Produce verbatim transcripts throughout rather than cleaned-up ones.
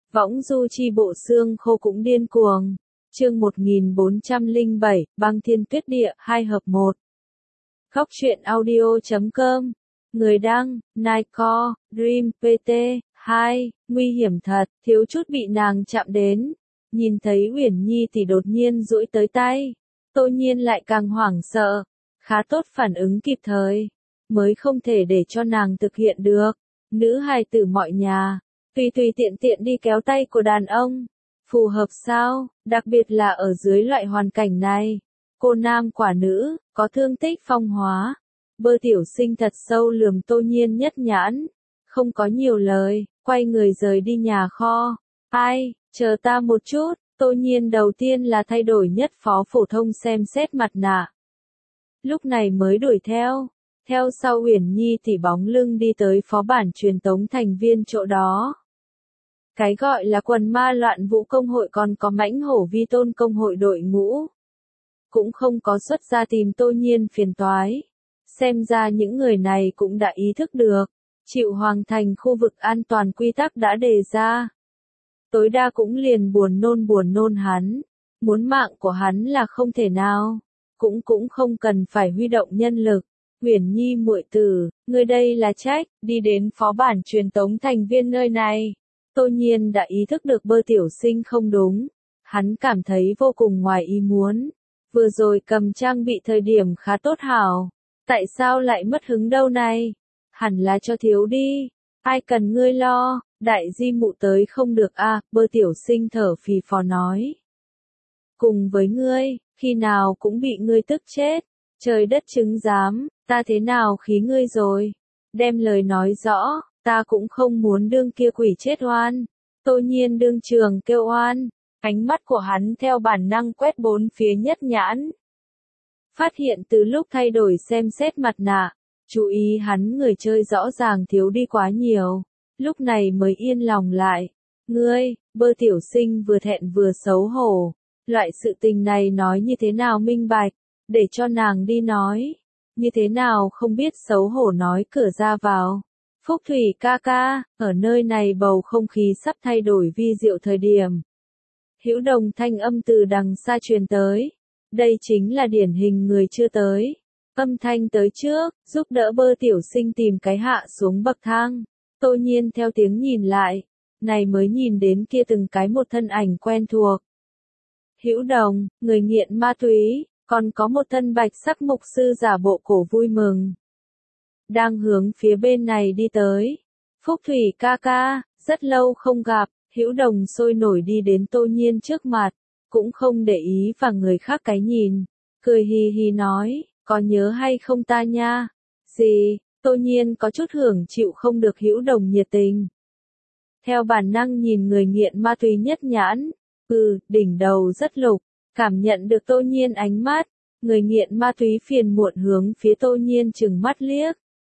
Võng du chi bộ xương khô cũng điên cuồng. Chương một nghìn bốn trăm lẻ bảy, băng thiên tuyết địa, hai hợp một. Góc truyện audio chấm com. Người đăng, Nightcore, Dream, pê tê, hai, nguy hiểm thật, thiếu chút bị nàng chạm đến. Nhìn thấy Uyển Nhi thì đột nhiên duỗi tới tay. Tô Nhiên lại càng hoảng sợ. Khá tốt phản ứng kịp thời. Mới không thể để cho nàng thực hiện được. Nữ hài tử mọi nhà. Tùy tùy tiện tiện đi kéo tay của đàn ông. Phù hợp sao, đặc biệt là ở dưới loại hoàn cảnh này. Cô nam quả nữ, có thương tích phong hóa. Bơ tiểu sinh thật sâu lườm Tô Nhiên nhất nhãn. Không có nhiều lời, quay người rời đi nhà kho. Ai, chờ ta một chút, Tô Nhiên đầu tiên là thay đổi nhất phó phổ thông xem xét mặt nạ. Lúc này mới đuổi theo. Theo sau Uyển Nhi thì bóng lưng đi tới phó bản truyền tống thành viên chỗ đó. Cái gọi là quần ma loạn vũ công hội còn có mãnh hổ vi tôn công hội đội ngũ. Cũng không có xuất ra tìm Tô Nhiên phiền toái. Xem ra những người này cũng đã ý thức được. Chịu hoàng thành khu vực an toàn quy tắc đã đề ra. Tối đa cũng liền buồn nôn buồn nôn hắn. Muốn mạng của hắn là không thể nào. Cũng cũng không cần phải huy động nhân lực. Uyển Nhi muội tử, ngươi đây là trách, đi đến phó bản truyền tống thành viên nơi này. Tô Nhiên đã ý thức được Bơ tiểu sinh không đúng. Hắn cảm thấy vô cùng ngoài ý muốn. Vừa rồi cầm trang bị thời điểm khá tốt hảo. Tại sao lại mất hứng đâu này? Hẳn là cho thiếu đi. Ai cần ngươi lo, đại di mụ tới không được à, Bơ tiểu sinh thở phì phò nói. Cùng với ngươi, khi nào cũng bị ngươi tức chết. Trời đất chứng giám, ta thế nào khí ngươi rồi? Đem lời nói rõ, ta cũng không muốn đương kia quỷ chết oan. Tô Nhiên đương trường kêu oan. Ánh mắt của hắn theo bản năng quét bốn phía nhất nhãn. Phát hiện từ lúc thay đổi xem xét mặt nạ, chú ý hắn người chơi rõ ràng thiếu đi quá nhiều. Lúc này mới yên lòng lại. Ngươi, Bơ tiểu sinh vừa thẹn vừa xấu hổ. Loại sự tình này nói như thế nào minh bạch, để cho nàng đi nói. Như thế nào không biết xấu hổ nói cửa ra vào. Phúc Thủy ca ca, ở nơi này bầu không khí sắp thay đổi vi diệu thời điểm. Hữu Đồng thanh âm từ đằng xa truyền tới. Đây chính là điển hình người chưa tới. Âm thanh tới trước, giúp đỡ Bơ tiểu sinh tìm cái hạ xuống bậc thang. Tô Nhiên theo tiếng nhìn lại. Này mới nhìn đến kia từng cái một thân ảnh quen thuộc. Hữu Đồng, người nghiện ma túy, còn có một thân bạch sắc mục sư giả bộ cổ vui mừng. Đang hướng phía bên này đi tới. Phúc Thủy ca ca, rất lâu không gặp, Hữu Đồng sôi nổi đi đến Tô Nhiên trước mặt, cũng không để ý vào người khác cái nhìn, cười hì hì nói, có nhớ hay không ta nha? Gì? Tô Nhiên có chút hưởng chịu không được Hữu Đồng nhiệt tình. Theo bản năng nhìn người nghiện ma túy nhất nhãn, ừ, đỉnh đầu rất lục, cảm nhận được Tô Nhiên ánh mắt, người nghiện ma túy phiền muộn hướng phía Tô Nhiên trừng mắt liếc.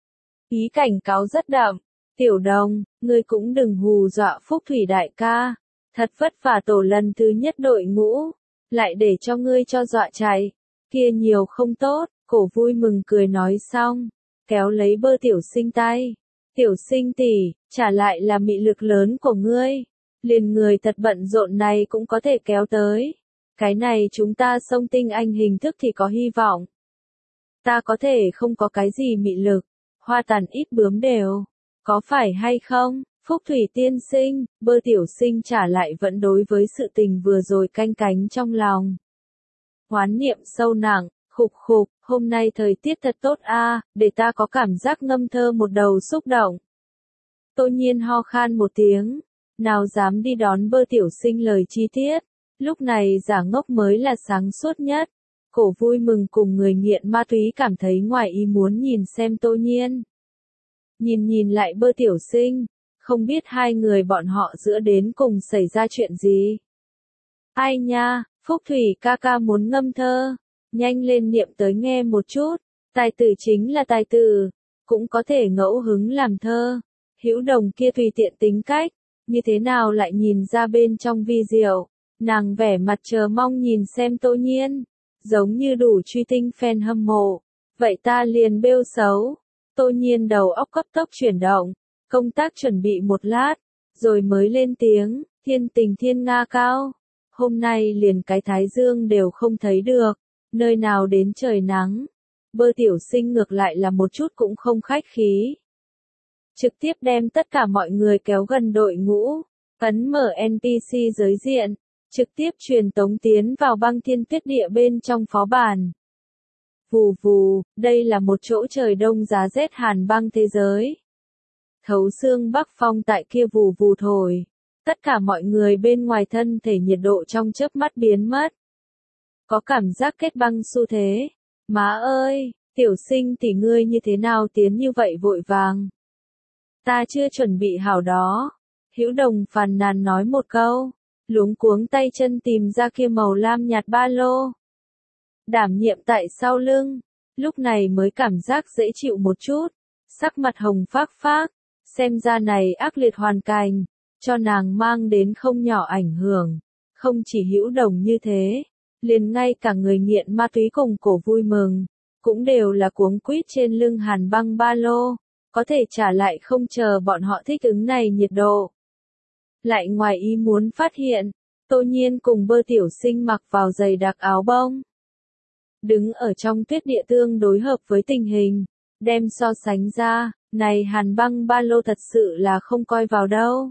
Ý cảnh cáo rất đậm, tiểu Đồng, ngươi cũng đừng hù dọa Phúc Thủy đại ca, thật vất vả tổ lần thứ nhất đội ngũ, lại để cho ngươi cho dọa chạy, kia nhiều không tốt, cổ vui mừng cười nói xong, kéo lấy Bơ tiểu sinh tay, tiểu sinh tỷ, trả lại là mị lực lớn của ngươi, liền người thật bận rộn này cũng có thể kéo tới, cái này chúng ta xông tinh anh hình thức thì có hy vọng. Ta có thể không có cái gì mị lực. Hoa tàn ít bướm đều. Có phải hay không, Phúc Thủy tiên sinh, Bơ tiểu sinh trả lại vẫn đối với sự tình vừa rồi canh cánh trong lòng. Hoán niệm sâu nặng, khục khục, hôm nay thời tiết thật tốt a, để ta có cảm giác ngâm thơ một đầu xúc động. Tô Nhiên ho khan một tiếng, nào dám đi đón Bơ tiểu sinh lời chi tiết, lúc này giả ngốc mới là sáng suốt nhất. Cổ vui mừng cùng người nghiện ma túy cảm thấy ngoài ý muốn nhìn xem Tô Nhiên. Nhìn nhìn lại Bơ tiểu sinh, không biết hai người bọn họ giữa đến cùng xảy ra chuyện gì. Ai nha, Phúc Thủy ca ca muốn ngâm thơ, nhanh lên niệm tới nghe một chút, tài tử chính là tài tử, cũng có thể ngẫu hứng làm thơ. Hữu Đồng kia tùy tiện tính cách, như thế nào lại nhìn ra bên trong vi diệu, nàng vẻ mặt chờ mong nhìn xem Tô Nhiên. Giống như đủ truy tinh fan hâm mộ. Vậy ta liền bêu xấu. Tô Nhiên đầu óc cấp tốc chuyển động. Công tác chuẩn bị một lát. Rồi mới lên tiếng. Thiên tình thiên nga cao. Hôm nay liền cái thái dương đều không thấy được, nơi nào đến trời nắng. Bơ tiểu sinh ngược lại là một chút cũng không khách khí. Trực tiếp đem tất cả mọi người kéo gần đội ngũ, ấn mở en pê xê giới diện, trực tiếp truyền tống tiến vào băng thiên tuyết địa bên trong phó bản. Vù vù, đây là một chỗ trời đông giá rét hàn băng thế giới. Thấu xương bắc phong tại kia vù vù thổi. Tất cả mọi người bên ngoài thân thể nhiệt độ trong chớp mắt biến mất. Có cảm giác kết băng xu thế. Má ơi, tiểu sinh tỷ ngươi như thế nào tiến như vậy vội vàng. Ta chưa chuẩn bị hảo đó. Hữu Đồng phàn nàn nói một câu, luống cuống tay chân tìm ra kia màu lam nhạt ba lô. Đảm nhiệm tại sau lưng, lúc này mới cảm giác dễ chịu một chút, sắc mặt hồng phác phác, xem ra này ác liệt hoàn cảnh, cho nàng mang đến không nhỏ ảnh hưởng, không chỉ Hữu Đồng như thế, liền ngay cả người nghiện ma túy cùng cổ vui mừng, cũng đều là cuống quýt trên lưng hàn băng ba lô, có thể trả lại không chờ bọn họ thích ứng này nhiệt độ. Lại ngoài ý muốn phát hiện, Tô Nhiên cùng Bơ tiểu sinh mặc vào giày đặc áo bông. Đứng ở trong tuyết địa tương đối hợp với tình hình, đem so sánh ra, này hàn băng ba lô thật sự là không coi vào đâu.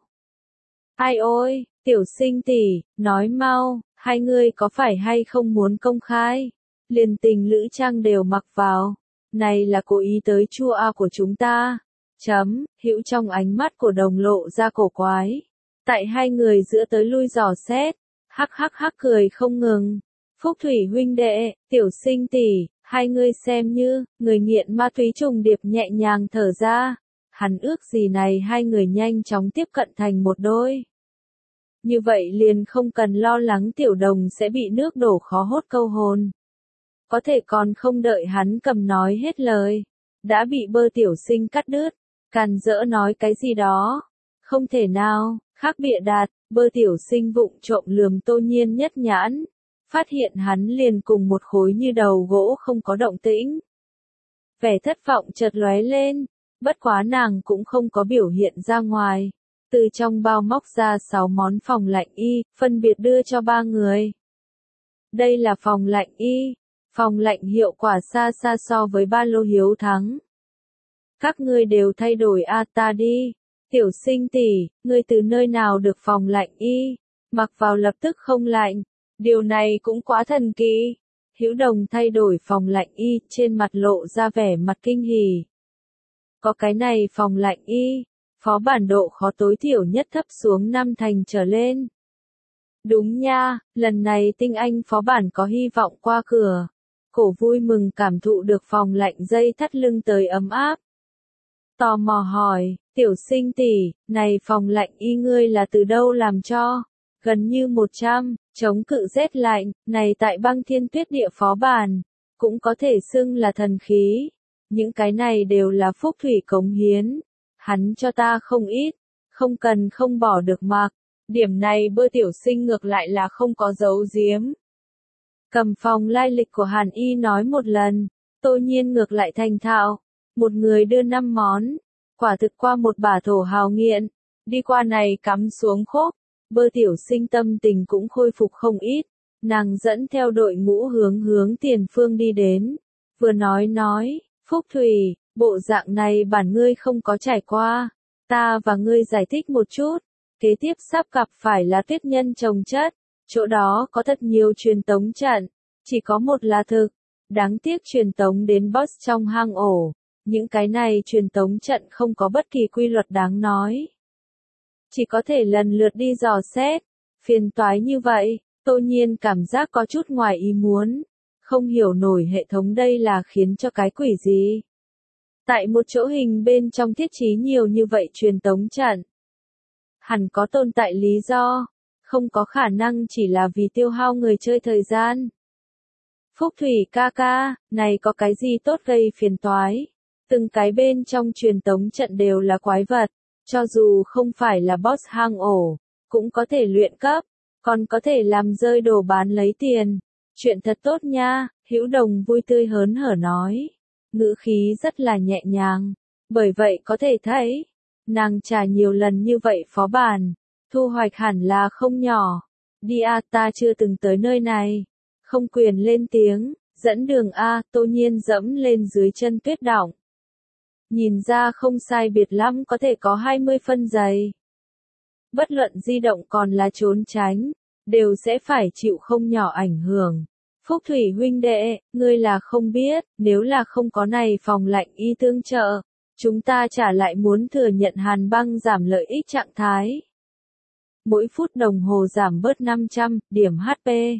Ai ôi, tiểu sinh tỷ, nói mau, hai người có phải hay không muốn công khai, liền tình lữ trang đều mặc vào, này là cố ý tới chua a của chúng ta, chấm, Hữu trong ánh mắt của Đồng lộ ra cổ quái, tại hai người giữa tới lui dò xét, hắc hắc hắc cười không ngừng. Phúc Thủy huynh đệ, tiểu sinh tỷ, hai ngươi xem như, người nghiện ma túy trùng điệp nhẹ nhàng thở ra. Hắn ước gì này hai người nhanh chóng tiếp cận thành một đôi. Như vậy liền không cần lo lắng tiểu đồng sẽ bị nước đổ khó hốt câu hồn. Có thể còn không đợi hắn cầm nói hết lời. Đã bị Bơ tiểu sinh cắt đứt, càn rỡ nói cái gì đó. Không thể nào, khác bịa đặt, Bơ tiểu sinh vụng trộm lườm Tô Nhiên nhất nhãn. Phát hiện hắn liền cùng một khối như đầu gỗ không có động tĩnh. Vẻ thất vọng chợt lóe lên, bất quá nàng cũng không có biểu hiện ra ngoài. Từ trong bao móc ra sáu món phòng lạnh y, phân biệt đưa cho ba người. Đây là phòng lạnh y, phòng lạnh hiệu quả xa xa so với ba lô hiếu thắng. Các ngươi đều thay đổi a ta đi, tiểu sinh tỷ, ngươi từ nơi nào được phòng lạnh y, mặc vào lập tức không lạnh. Điều này cũng quá thần kỳ. Hữu Đồng thay đổi phòng lạnh y, trên mặt lộ ra vẻ mặt kinh hỉ. Có cái này phòng lạnh y, phó bản độ khó tối thiểu nhất thấp xuống năm thành trở lên. Đúng nha, lần này tinh anh phó bản có hy vọng qua cửa. Cổ vui mừng cảm thụ được phòng lạnh dây thắt lưng tới ấm áp. Tò mò hỏi, tiểu sinh tỷ, này phòng lạnh y ngươi là từ đâu làm cho? Gần như một trăm, chống cự rét lạnh, này tại băng thiên tuyết địa phó bản, cũng có thể xưng là thần khí. Những cái này đều là Phúc Thủy cống hiến. Hắn cho ta không ít, không cần không bỏ được mặc. Điểm này Bơ tiểu sinh ngược lại là không có giấu giếm. Cầm phòng lai lịch của Hàn Y nói một lần, Tô Nhiên ngược lại thành thạo. Một người đưa năm món, quả thực qua một bả thổ hào nghiện, đi qua này cắm xuống khốp. Bơ tiểu sinh tâm tình cũng khôi phục không ít, nàng dẫn theo đội ngũ hướng hướng tiền phương đi đến, vừa nói nói, Phúc Thủy, bộ dạng này bản ngươi không có trải qua, ta và ngươi giải thích một chút, kế tiếp sắp gặp phải là tuyết nhân trồng chất, chỗ đó có thật nhiều truyền tống trận, chỉ có một là thực, đáng tiếc truyền tống đến boss trong hang ổ, những cái này truyền tống trận không có bất kỳ quy luật đáng nói. Chỉ có thể lần lượt đi dò xét, phiền toái như vậy, Tô Nhiên cảm giác có chút ngoài ý muốn, không hiểu nổi hệ thống đây là khiến cho cái quỷ gì. Tại một chỗ hình bên trong thiết trí nhiều như vậy truyền tống trận. Hẳn có tồn tại lý do, không có khả năng chỉ là vì tiêu hao người chơi thời gian. Phúc Thủy ca ca, này có cái gì tốt gây phiền toái, từng cái bên trong truyền tống trận đều là quái vật. Cho dù không phải là boss hang ổ, cũng có thể luyện cấp, còn có thể làm rơi đồ bán lấy tiền. Chuyện thật tốt nha, Hữu Đồng vui tươi hớn hở nói. Ngữ khí rất là nhẹ nhàng. Bởi vậy có thể thấy, nàng trải nhiều lần như vậy phó bản, Thu hoạch hẳn là không nhỏ. Đi a, ta chưa từng tới nơi này. Không quyền lên tiếng, dẫn đường a, Tô Nhiên dẫm lên dưới chân tuyết đọng. Nhìn ra không sai biệt lắm có thể có hai mươi phân dày. Bất luận di động còn là trốn tránh, đều sẽ phải chịu không nhỏ ảnh hưởng. Phúc Thủy huynh đệ, ngươi là không biết, nếu là không có này phòng lạnh y tương trợ, chúng ta chả lại muốn thừa nhận hàn băng giảm lợi ích trạng thái. Mỗi phút đồng hồ giảm bớt năm trăm điểm hát pê.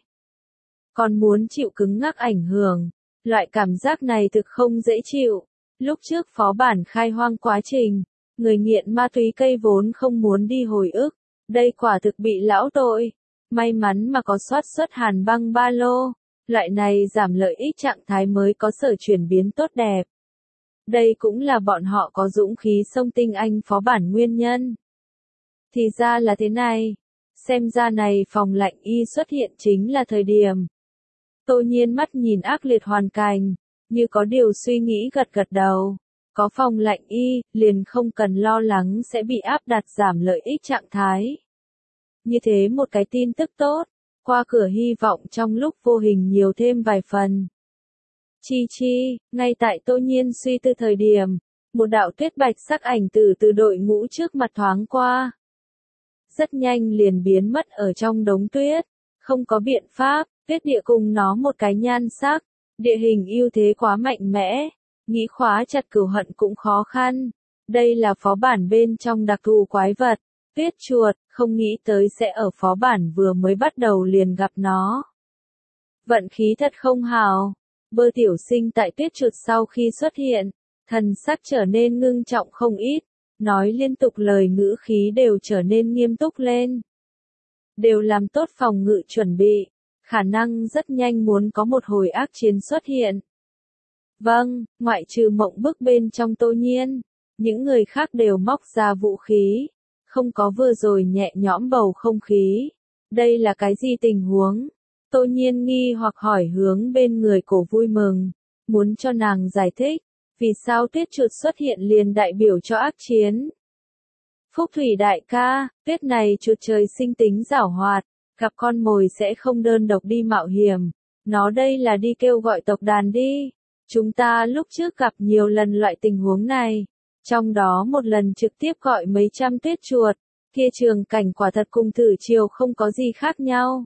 Còn muốn chịu cứng ngắc ảnh hưởng, loại cảm giác này thực không dễ chịu. Lúc trước phó bản khai hoang quá trình, người nghiện ma túy cây vốn không muốn đi hồi ức, đây quả thực bị lão tội. May mắn mà có soát xuất hàn băng ba lô, loại này giảm lợi ích trạng thái mới có sở chuyển biến tốt đẹp. Đây cũng là bọn họ có dũng khí xông tinh anh phó bản nguyên nhân. Thì ra là thế này, xem ra này phòng lạnh y xuất hiện chính là thời điểm. Tô Nhiên mắt nhìn ác liệt hoàn cảnh, như có điều suy nghĩ gật gật đầu. Có phòng lạnh y, liền không cần lo lắng sẽ bị áp đặt giảm lợi ích trạng thái. Như thế một cái tin tức tốt, qua cửa hy vọng trong lúc vô hình nhiều thêm vài phần. Chi chi, ngay tại Tô Nhiên suy tư thời điểm, một đạo tuyết bạch sắc ảnh từ từ đội ngũ trước mặt thoáng qua. Rất nhanh liền biến mất ở trong đống tuyết, không có biện pháp, tuyết địa cùng nó một cái nhan sắc, địa hình ưu thế quá mạnh mẽ, nghĩ khóa chặt cửu hận cũng khó khăn. Đây là phó bản bên trong đặc thù quái vật, tuyết chuột, không nghĩ tới sẽ ở phó bản vừa mới bắt đầu liền gặp nó. Vận khí thật không hào, Bơ tiểu sinh tại tuyết chuột sau khi xuất hiện, thần sắc trở nên ngưng trọng không ít, nói liên tục lời ngữ khí đều trở nên nghiêm túc lên. Đều làm tốt phòng ngự chuẩn bị, khả năng rất nhanh muốn có một hồi ác chiến xuất hiện. Vâng, ngoại trừ mộng bức bên trong Tô Nhiên, những người khác đều móc ra vũ khí, không có vừa rồi nhẹ nhõm bầu không khí. Đây là cái gì tình huống? Tô Nhiên nghi hoặc hỏi hướng bên người Cổ Vui Mừng, muốn cho nàng giải thích, vì sao tuyết chuột xuất hiện liền đại biểu cho ác chiến. Phúc Thủy đại ca, tuyết này chuột trời sinh tính giảo hoạt, gặp con mồi sẽ không đơn độc đi mạo hiểm, nó đây là đi kêu gọi tộc đàn đi. Chúng ta lúc trước gặp nhiều lần loại tình huống này, trong đó một lần trực tiếp gọi mấy trăm tuyết chuột, kia trường cảnh quả thật cùng thử chiều không có gì khác nhau.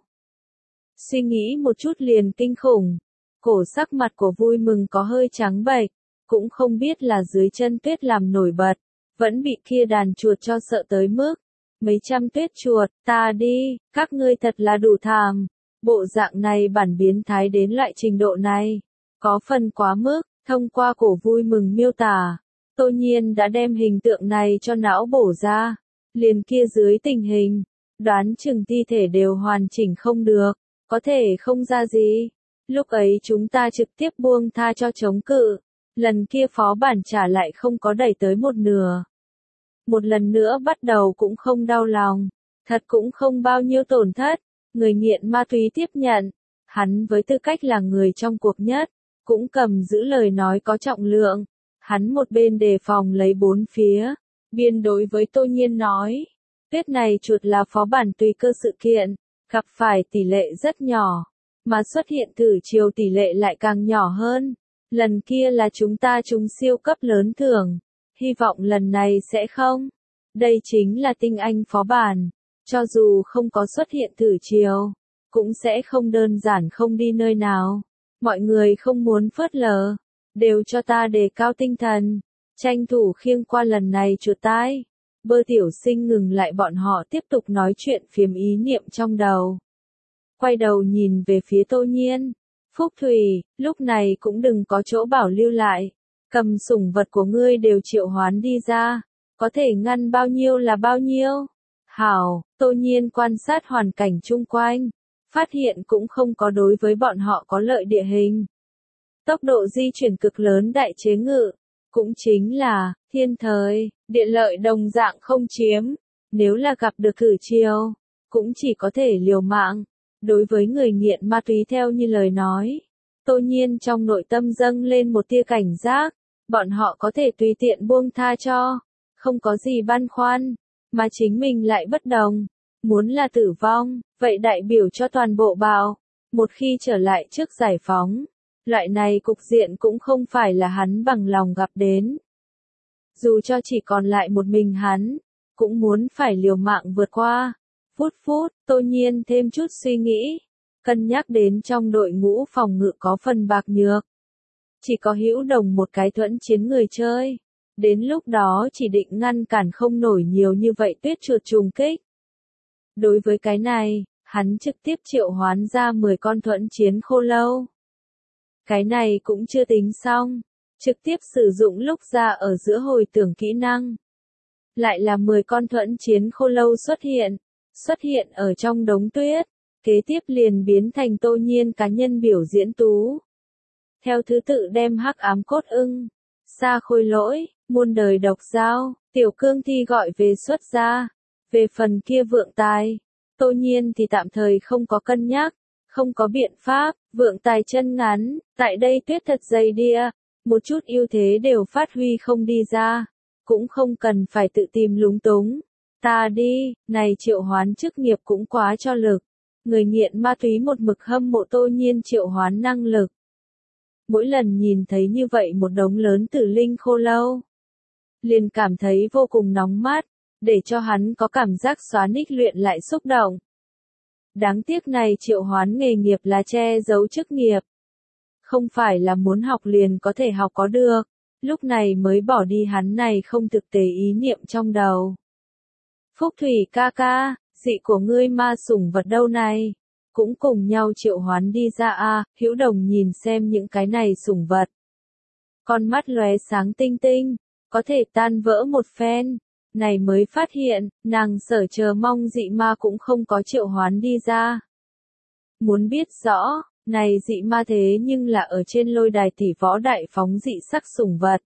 Suy nghĩ một chút liền kinh khủng, cổ sắc mặt của Vui Mừng có hơi trắng bệch, cũng không biết là dưới chân tuyết làm nổi bật, vẫn bị kia đàn chuột cho sợ tới mức. Mấy trăm tuyết chuột, ta đi, các ngươi thật là đủ thàm, bộ dạng này bản biến thái đến loại trình độ này, có phần quá mức. Thông qua Cổ Vui Mừng miêu tả, Tô Nhiên đã đem hình tượng này cho não bổ ra, liền kia dưới tình hình, đoán chừng thi thể đều hoàn chỉnh không được, có thể không ra gì. Lúc ấy chúng ta trực tiếp buông tha cho chống cự, lần kia phó bản trả lại không có đẩy tới một nửa. Một lần nữa bắt đầu cũng không đau lòng, thật cũng không bao nhiêu tổn thất, người nghiện ma túy tiếp nhận, hắn với tư cách là người trong cuộc nhất, cũng cầm giữ lời nói có trọng lượng, hắn một bên đề phòng lấy bốn phía, biên đối với Tô Nhiên nói, tuyết này chuột là phó bản tùy cơ sự kiện, gặp phải tỷ lệ rất nhỏ, mà xuất hiện thử chiều tỷ lệ lại càng nhỏ hơn, lần kia là chúng ta trúng siêu cấp lớn thưởng, hy vọng lần này sẽ không. Đây chính là tinh anh phó bản, cho dù không có xuất hiện thử chiều, cũng sẽ không đơn giản không đi nơi nào. Mọi người không muốn phớt lờ, đều cho ta đề cao tinh thần, tranh thủ khiêng qua lần này chuột tai. Bơ tiểu sinh ngừng lại bọn họ tiếp tục nói chuyện phiếm ý niệm trong đầu. Quay đầu nhìn về phía Tô Nhiên, Phúc Thủy, lúc này cũng đừng có chỗ bảo lưu lại, cầm sủng vật của ngươi đều triệu hoán đi ra, có thể ngăn bao nhiêu là bao nhiêu. Hảo, Tô Nhiên quan sát hoàn cảnh chung quanh, phát hiện cũng không có đối với bọn họ có lợi địa hình. Tốc độ di chuyển cực lớn đại chế ngự, cũng chính là, thiên thời, địa lợi đồng dạng không chiếm, nếu là gặp được thử chiều, cũng chỉ có thể liều mạng. Đối với người nghiện ma túy theo như lời nói, Tô Nhiên trong nội tâm dâng lên một tia cảnh giác, bọn họ có thể tùy tiện buông tha cho, không có gì băn khoăn, mà chính mình lại bất đồng, Muốn là tử vong, vậy đại biểu cho toàn bộ bạo. Một khi trở lại trước giải phóng, loại này cục diện cũng không phải là hắn bằng lòng gặp đến. Dù cho chỉ còn lại một mình hắn, cũng muốn phải liều mạng vượt qua. Phút phút, Tô Nhiên thêm chút suy nghĩ, cân nhắc đến trong đội ngũ phòng ngự có phần bạc nhược. Chỉ có Hữu Đồng một cái thuẫn chiến người chơi. Đến lúc đó chỉ định ngăn cản không nổi nhiều như vậy tuyết chuột trùng kích. Đối với cái này, hắn trực tiếp triệu hoán ra mười con thuẫn chiến khô lâu. Cái này cũng chưa tính xong, trực tiếp sử dụng lúc ra ở giữa hồi tưởng kỹ năng. Lại là mười con thuẫn chiến khô lâu xuất hiện, xuất hiện ở trong đống tuyết, kế tiếp liền biến thành Tô Nhiên cá nhân biểu diễn tú. Theo thứ tự đem hắc ám cốt ưng, sa khôi lỗi, muôn đời độc dao, tiểu cương thi gọi về xuất ra. Về phần kia vượng tài, Tô Nhiên thì tạm thời không có cân nhắc, không có biện pháp, vượng tài chân ngắn, tại đây tuyết thật dày đia, một chút ưu thế đều phát huy không đi ra, cũng không cần phải tự tìm lúng túng. Ta đi, này triệu hoán chức nghiệp cũng quá cho lực. Người nghiện ma túy một mực hâm mộ Tô Nhiên triệu hoán năng lực. Mỗi lần nhìn thấy như vậy một đống lớn tử linh khô lâu, liền cảm thấy vô cùng nóng mắt, để cho hắn có cảm giác xóa ních luyện lại xúc động. Đáng tiếc này triệu hoán nghề nghiệp là che giấu chức nghiệp. Không phải là muốn học liền có thể học có được, lúc này mới bỏ đi hắn này không thực tế ý niệm trong đầu. Phúc Thủy ca ca, dị của ngươi ma sủng vật đâu này? Cũng cùng nhau triệu hoán đi ra a. À, Hữu Đồng nhìn xem những cái này sủng vật. Con mắt lóe sáng tinh tinh, có thể tan vỡ một phen. Này mới phát hiện, nàng sở chờ mong dị ma cũng không có triệu hoán đi ra. Muốn biết rõ, này dị ma thế nhưng là ở trên lôi đài tỷ võ đại phóng dị sắc sủng vật.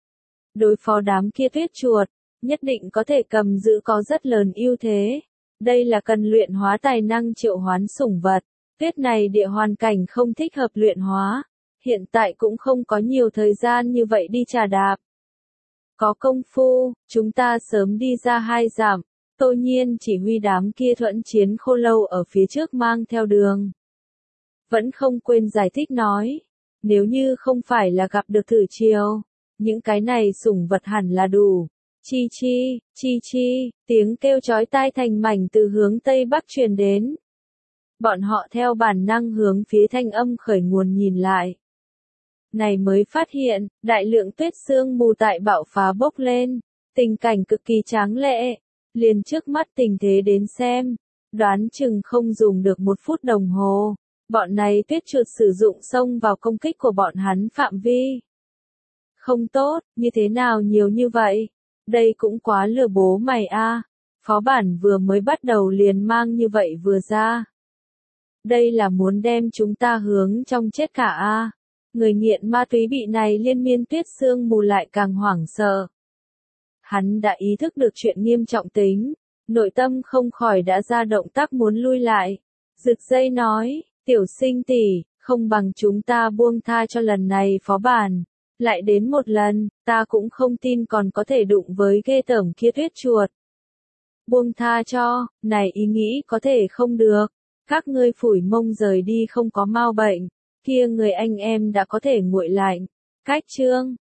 Đối phó đám kia tuyết chuột, nhất định có thể cầm giữ có rất lớn ưu thế. Đây là cần luyện hóa tài năng triệu hoán sủng vật. Tuyết này địa hoàn cảnh không thích hợp luyện hóa. Hiện tại cũng không có nhiều thời gian như vậy đi trà đạp. Có công phu, chúng ta sớm đi ra hai dặm. Tô Nhiên chỉ huy đám kia thuẫn chiến khô lâu ở phía trước mang theo đường. Vẫn không quên giải thích nói. Nếu như không phải là gặp được thử chiều, những cái này sủng vật hẳn là đủ. Chi chi, chi chi, tiếng kêu chói tai thành mảnh từ hướng tây bắc truyền đến. Bọn họ theo bản năng hướng phía thanh âm khởi nguồn nhìn lại. Này mới phát hiện, đại lượng tuyết sương mù tại bạo phá bốc lên, tình cảnh cực kỳ tráng lệ, liền trước mắt tình thế đến xem, đoán chừng không dùng được một phút đồng hồ, bọn này tuyết chuột sử dụng xông vào công kích của bọn hắn phạm vi. Không tốt, như thế nào nhiều như vậy? Đây cũng quá lừa bố mày a. À. Phó bản vừa mới bắt đầu liền mang như vậy vừa ra. Đây là muốn đem chúng ta hướng trong chết cả a. À. Người nghiện ma túy bị này liên miên tuyết sương mù lại càng hoảng sợ. Hắn đã ý thức được chuyện nghiêm trọng tính, nội tâm không khỏi đã ra động tác muốn lui lại. Rực dây nói, tiểu sinh tỷ, không bằng chúng ta buông tha cho lần này phó bản. Lại đến một lần, ta cũng không tin còn có thể đụng với ghê tởm kia tuyết chuột. Buông tha cho, này ý nghĩ có thể không được. Các ngươi phủi mông rời đi không có mau bệnh. Kia người anh em đã có thể nguội lạnh. Cách chương,